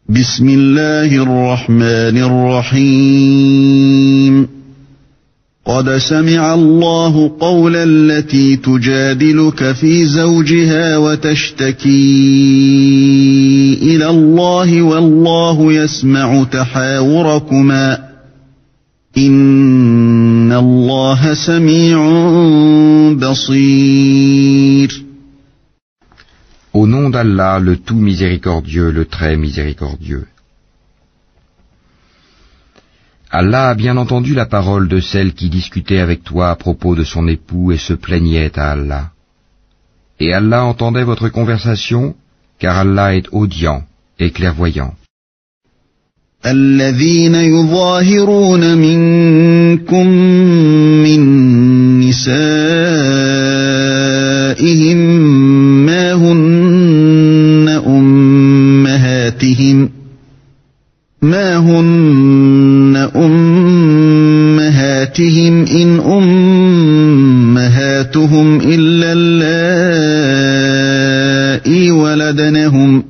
بسم الله الرحمن الرحيم قد سمع الله قول التي تجادلك في زوجها وتشتكي إلى الله والله يسمع تحاوركما إن الله سميع بصير. Au nom d'Allah, le tout miséricordieux, le très miséricordieux. Allah a bien entendu la parole de celle qui discutait avec toi à propos de son époux et se plaignait à Allah. Et Allah entendait votre conversation, car Allah est audient et clairvoyant. الذين يظاهرون منكم من نسائهم ما هن أمهاتهم إن أمهاتهم إلا اللائي ولدنهم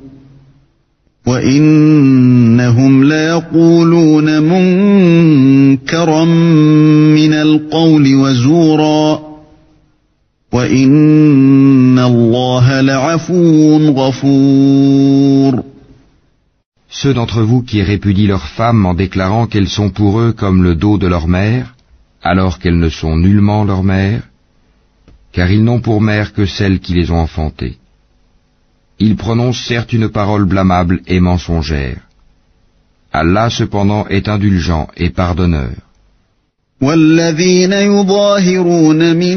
وإنهم ليقولون منكرا من القول وزورا وإن الله لعفو غفور. Ceux d'entre vous qui répudient leurs femmes en déclarant qu'elles sont pour eux comme le dos de leur mère, alors qu'elles ne sont nullement leur mère, car ils n'ont pour mère que celles qui les ont enfantées. Ils prononcent certes une parole blâmable et mensongère. Allah cependant est indulgent et pardonneur. والذين يظاهرون من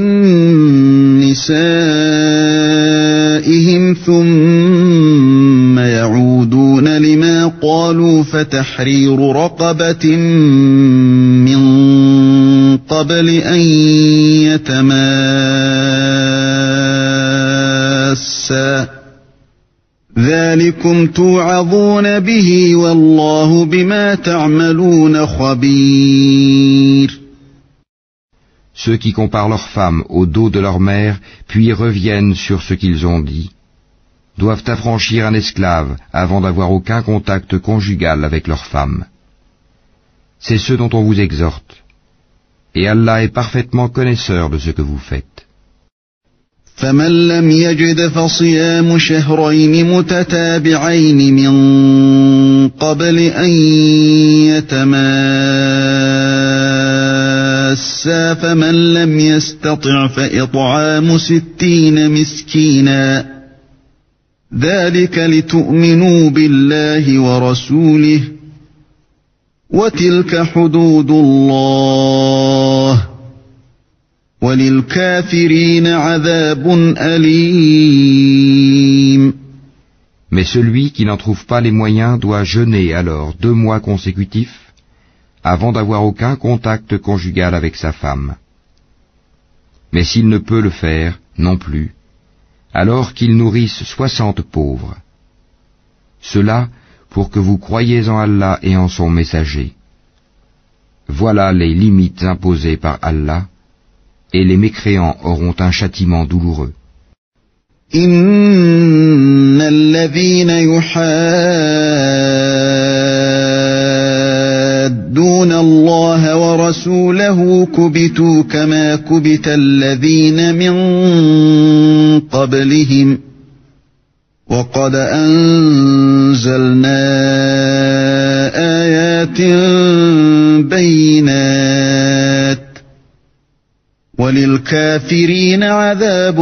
نسائهم ثم يعودون لما قالوا فتحرير رقبة من قبل أن يتماسا ذلكم توعظون به والله بما تعملون خبير. Ceux qui comparent leurs femmes au dos de leur mère, puis reviennent sur ce qu'ils ont dit, doivent affranchir un esclave avant d'avoir aucun contact conjugal avec leur femme. C'est ce dont on vous exhorte. Et Allah est parfaitement connaisseur de ce que vous faites. فمن لم يجد فصيام شهرين متتابعين من قبل أن يتماسا فمن لم يستطع فإطعام 60 مسكينا ذلك لتؤمنوا بالله ورسوله وتلك حدود الله وَلِلْكَافِرِينَ عَذَابٌ أَلِيمٌ. Mais celui qui n'en trouve pas les moyens doit jeûner alors 2 mois consécutifs avant d'avoir aucun contact conjugal avec sa femme. Mais s'il ne peut le faire non plus, alors qu'il nourrisse 60 pauvres. Cela pour que vous croyiez en Allah et en son messager. Voilà les limites imposées par Allah. Et les mécréants auront un châtiment douloureux. إن الذين يحادون الله ورسوله كبتوا كما كبت الذين من قبلهم وقد أنزلنا آيات بينات وَلِلْكَافِرِينَ عَذَابٌ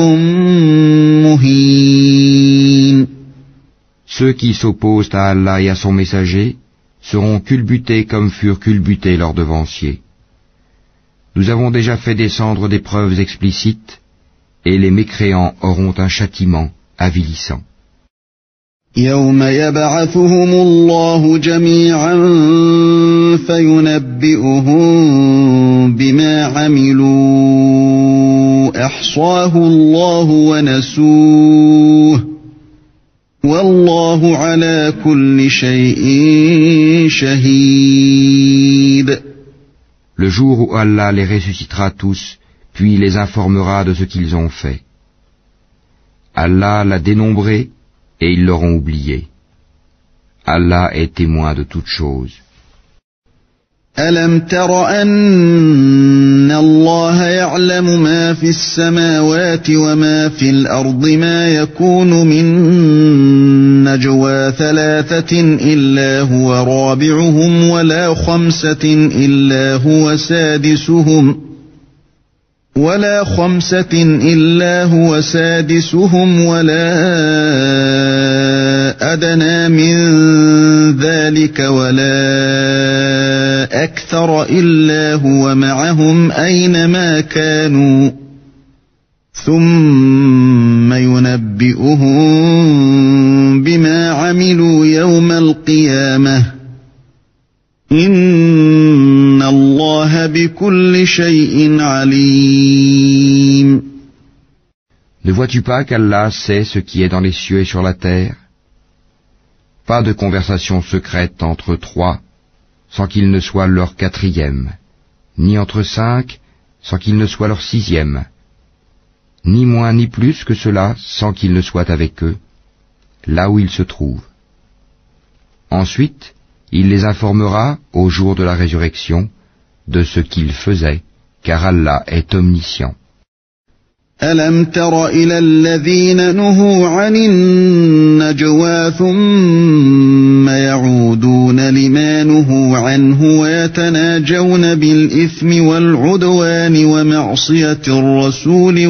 مُهِينٌ. Ceux qui s'opposent à Allah et à son messager seront culbutés comme furent culbutés leurs devanciers. Nous avons déjà fait descendre des preuves explicites, et les mécréants auront un châtiment avilissant. يوم يبعثهم الله جميعا فينبئهم بما عملوا أحصاه الله ونسوه والله على كل شيء شهيد. Le jour où Allah les ressuscitera tous, puis les informera de ce qu'ils ont fait. Allah l'a dénombré et ils l'auront oublié. Allah est témoin de toutes choses. ألم تر أن الله يعلم ما في السماوات وما في الأرض ما يكون من نجوى ثلاثة إلا هو رابعهم ولا خمسة إلا هو سادسهم ولا أدنى من ذلك ولا أكثر إلا هو معهم أينما كانوا ثم ينبئهم بما عملوا يوم القيامة إن الله بكل شيء عليم. Ne vois-tu pas qu'Allah sait ce qui est dans les cieux et sur la terre? Pas de conversation secrète entre trois, sans qu'il ne soit leur quatrième, ni entre cinq, sans qu'il ne soit leur sixième, ni moins ni plus que cela, sans qu'il ne soit avec eux, là où ils se trouvent. Ensuite, il les informera, au jour de la résurrection, de ce qu'ils faisaient, car Allah est omniscient. ألم تر إلى الذين نهوا عن النجوى ثم يعودون لما نهوا عنه ويتناجون بالإثم والعدوان ومعصية الرسول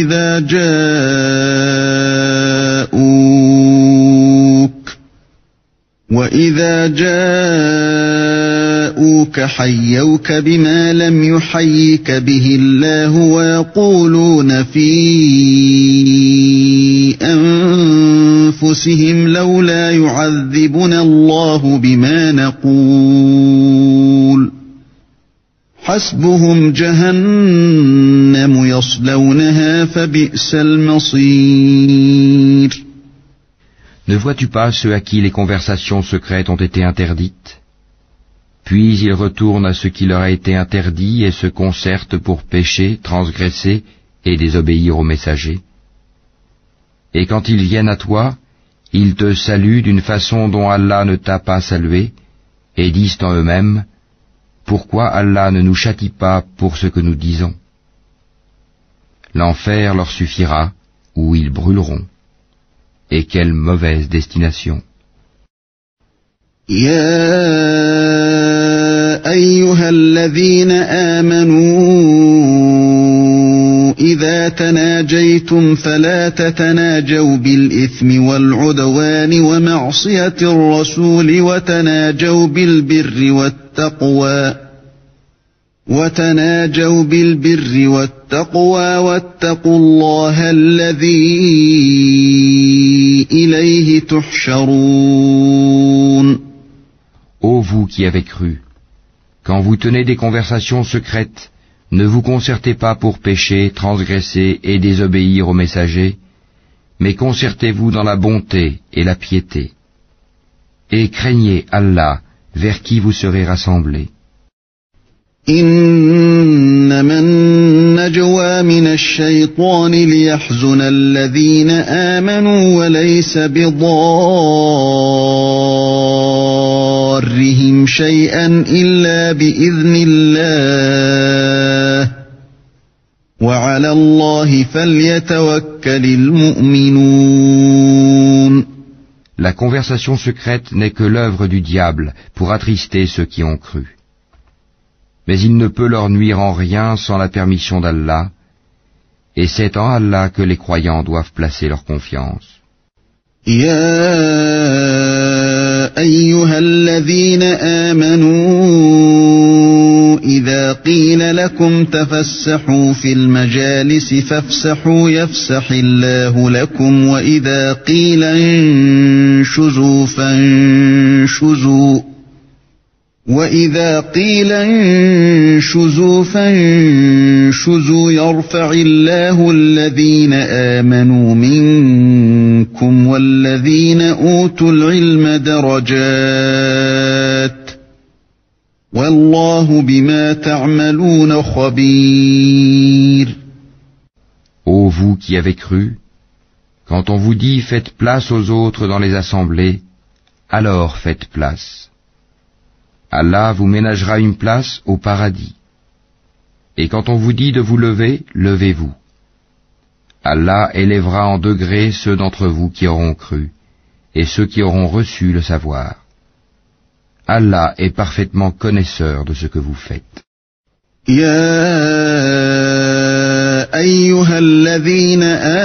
وإذا جاءوك حيوك بما لم يحيك به الله ويقولون في أنفسهم لولا يعذبنا الله بما نقول حسبهم جهنم يصلونها فبئس المصير. Ne vois-tu pas ceux à qui les conversations secrètes ont été interdites? Puis ils retournent à ce qui leur a été interdit et se concertent pour pécher, transgresser et désobéir aux messagers. Et quand ils viennent à toi, ils te saluent d'une façon dont Allah ne t'a pas salué, et disent en eux-mêmes, « Pourquoi Allah ne nous châtie pas pour ce que nous disons ?» L'enfer leur suffira, où ils brûleront. Et quelle mauvaise destination. يا أيها الذين آمنوا إذا تناجيتم فلا تتناجوا بالإثم والعدوان ومعصية الرسول وتناجوا بالبر والتقوى واتقوا الله الذي إليه تحشرون. Ô vous qui avez cru, quand vous tenez des conversations secrètes, ne vous concertez pas pour pécher, transgresser et désobéir aux messagers, mais concertez-vous dans la bonté et la piété. Et craignez Allah, vers qui vous serez rassemblés. إنما النجوى من الشيطان ليحزن الذين آمنوا وليس بضارهم شيئا إلا بإذن الله وعلى الله فليتوكل المؤمنون. La conversation secrète n'est que l'œuvre du diable pour attrister ceux qui ont cru. Mais il ne peut leur nuire en rien sans la permission d'Allah, et c'est en Allah que les croyants doivent placer leur confiance. يا أيها الذين آمنوا إذا قيل لكم تفسحوا في المجالس فافسحوا يفسح الله لكم وإذا قيل انشزوا فانشزوا يرفع الله الذين آمنوا منكم والذين أوتوا العلم درجات والله بما تعملون خبير. Ô vous qui avez cru, quand on vous dit faites place aux autres dans les assemblées, alors faites place. Allah vous ménagera une place au paradis. Et quand on vous dit de vous lever, levez-vous. Allah élèvera en degrés ceux d'entre vous qui auront cru, et ceux qui auront reçu le savoir. Allah est parfaitement connaisseur de ce que vous faites. يا أيها الذين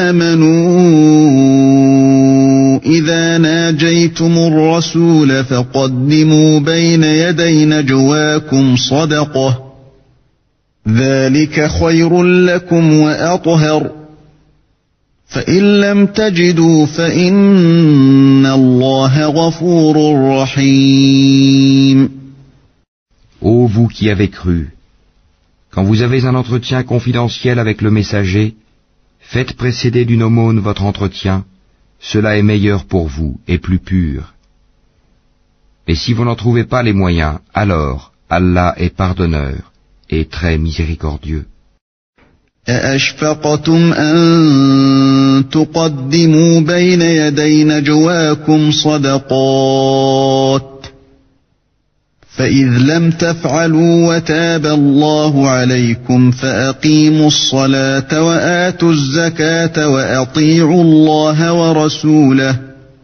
آمنوا إذا ناجيتم الرسول فقدموا بين يدي نجواكم صدقة ذلك خير لكم وأطهر فإن لم تجدوا فإن الله غفور رحيم. Ô vous qui avez cru, quand vous avez un entretien confidentiel avec le messager, faites précéder d'une aumône votre entretien, cela est meilleur pour vous et plus pur. Et si vous n'en trouvez pas les moyens, alors Allah est pardonneur et très miséricordieux. أأشفقتم أن تقدموا بين يدي نجواكم صدقات فإذ لم تفعلوا وتاب الله عليكم فأقيموا الصلاة وآتوا الزكاة وأطيعوا الله ورسوله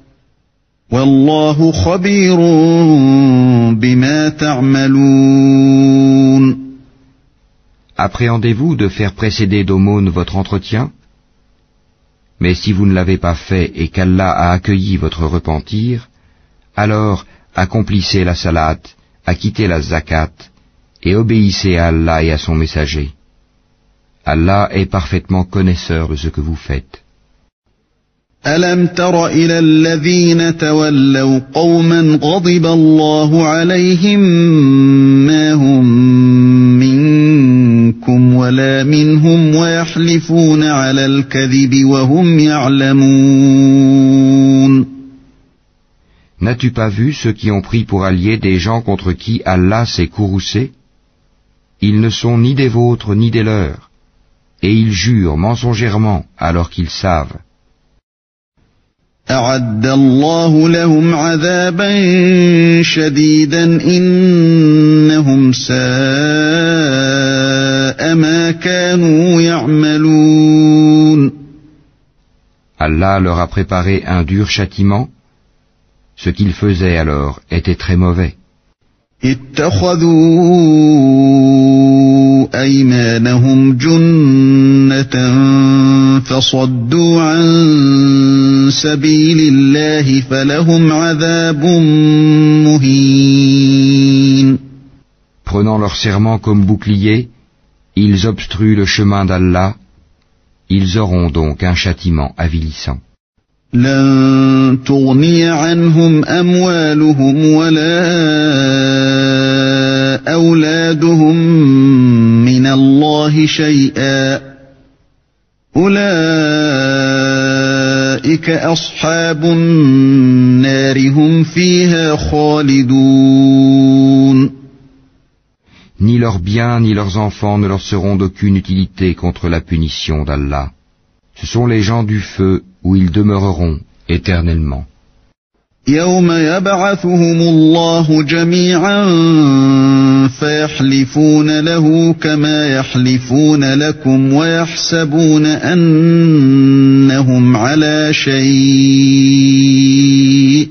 والله خبير بما تعملون. Appréhendez-vous de faire précéder d'aumône votre entretien? Mais si vous ne l'avez pas fait et qu'Allah a accueilli votre repentir, alors accomplissez la salat, acquittez la zakat et obéissez à Allah et à son messager. Allah est parfaitement connaisseur de ce que vous faites. ألم تر إلى الذين تولوا قوما غضب الله عليهم ما هم منكم ولا منهم ويحلفون على الكذب وهم يعلمون. N'as-tu pas vu ceux qui ont pris pour alliés des gens contre qui Allah s'est courroucé? Ils ne sont ni des vôtres ni des leurs, et ils jurent mensongèrement alors qu'ils savent. أعد الله لهم عذابا شديدا إنهم ساء ما كانوا يعملون. Allah leur a préparé un dur châtiment. Ce qu'ils faisaient alors était très mauvais. اتخذوا أيمانهم جنة فصدوا عن سبيل الله فلهم عذاب مهين. Prenant leur serment comme bouclier, ils obstruent le chemin d'Allah. Ils auront donc un châtiment avilissant. لن تغني عنهم أموالهم ولا أولادهم من الله شيئا أولئك أصحاب النار هم فيها خالدون. Ni leurs biens ni leurs enfants ne leur seront d'aucune utilité contre la punition d'Allah. Ce sont les gens du feu où ils demeureront éternellement. يوم يبعثهم الله جميعا فيحلفون له كما يحلفون لكم ويحسبون أنهم على شيء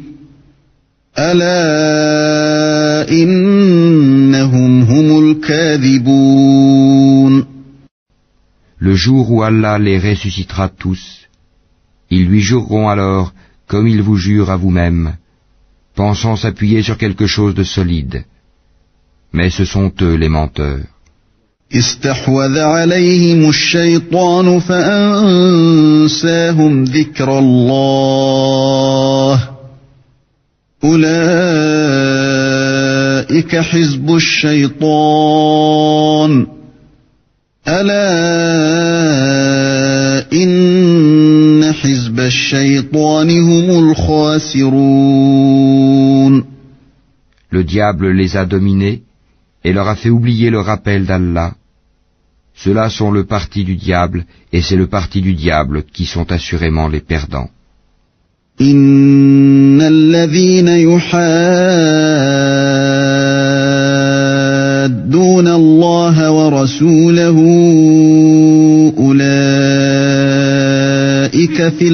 ألا إنهم هم الكاذبون. Le jour où Allah les ressuscitera tous, ils lui jureront alors comme ils vous jurent à vous-même, pensant s'appuyer sur quelque chose de solide. Mais ce sont eux les menteurs. استحوذ عليهم الشيطان فأنساهم ذكر الله أولئك حزب الشيطان ألا إن حزب الشيطان هم الخاسرون. Le diable les a dominés et leur a fait oublier le rappel d'Allah. Ceux-là sont le parti du diable et c'est le parti du diable qui sont assurément les perdants. إن الذين يحادون الله ورسوله أولئك في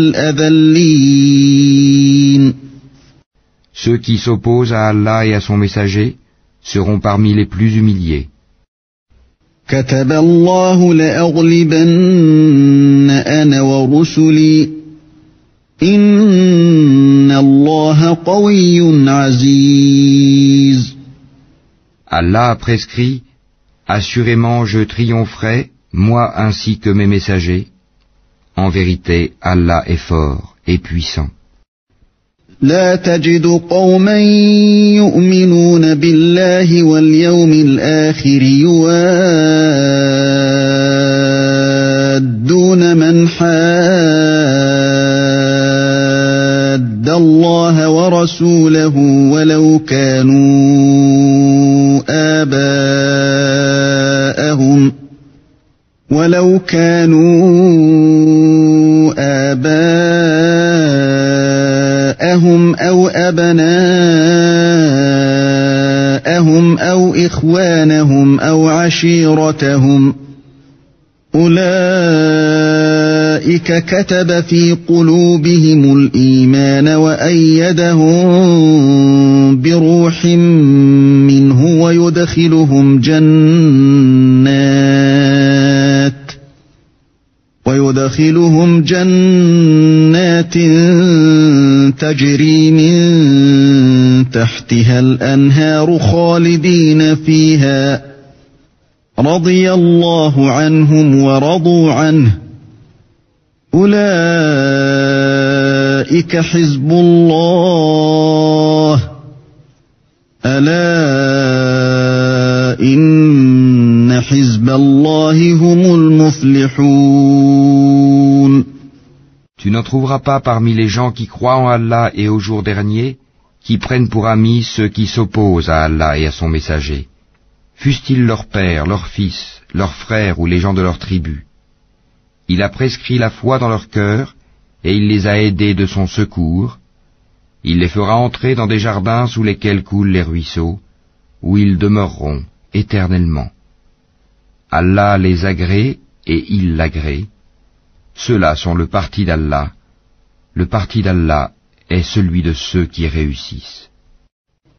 الأذلين. Ceux qui s'opposent à Allah et à son messager seront parmi les plus humiliés. كتب الله لأغلبن أنا ورسلي إن الله قوي عزيز. Allah a prescrit, assurément je triompherai, moi ainsi que mes messagers. En vérité, Allah est fort et puissant. لا تجد قوما يؤمنون بالله واليوم الآخر يوادون من حاد الله ورسوله ولو كانوا آباءهم أو أبناءهم أو إخوانهم أو عشيرتهم أولئك كتب في قلوبهم الإيمان وأيدهم بروح منه ويدخلهم جنات تجري من تحتها الأنهار خالدين فيها رضي الله عنهم ورضوا عنه أولئك حزب الله ألا إن حزب الله هم المفلحون. Tu n'en trouveras pas parmi les gens qui croient en Allah et au jour dernier, qui prennent pour amis ceux qui s'opposent à Allah et à son messager, fussent-ils leurs pères, leurs fils, leurs frères ou les gens de leur tribu. Il a prescrit la foi dans leur cœur et il les a aidés de son secours. Il les fera entrer dans des jardins sous lesquels coulent les ruisseaux, où ils demeureront éternellement. Allah les agrée et il l'agrée. Ceux-là sont le parti d'Allah. Le parti d'Allah est celui de ceux qui réussissent.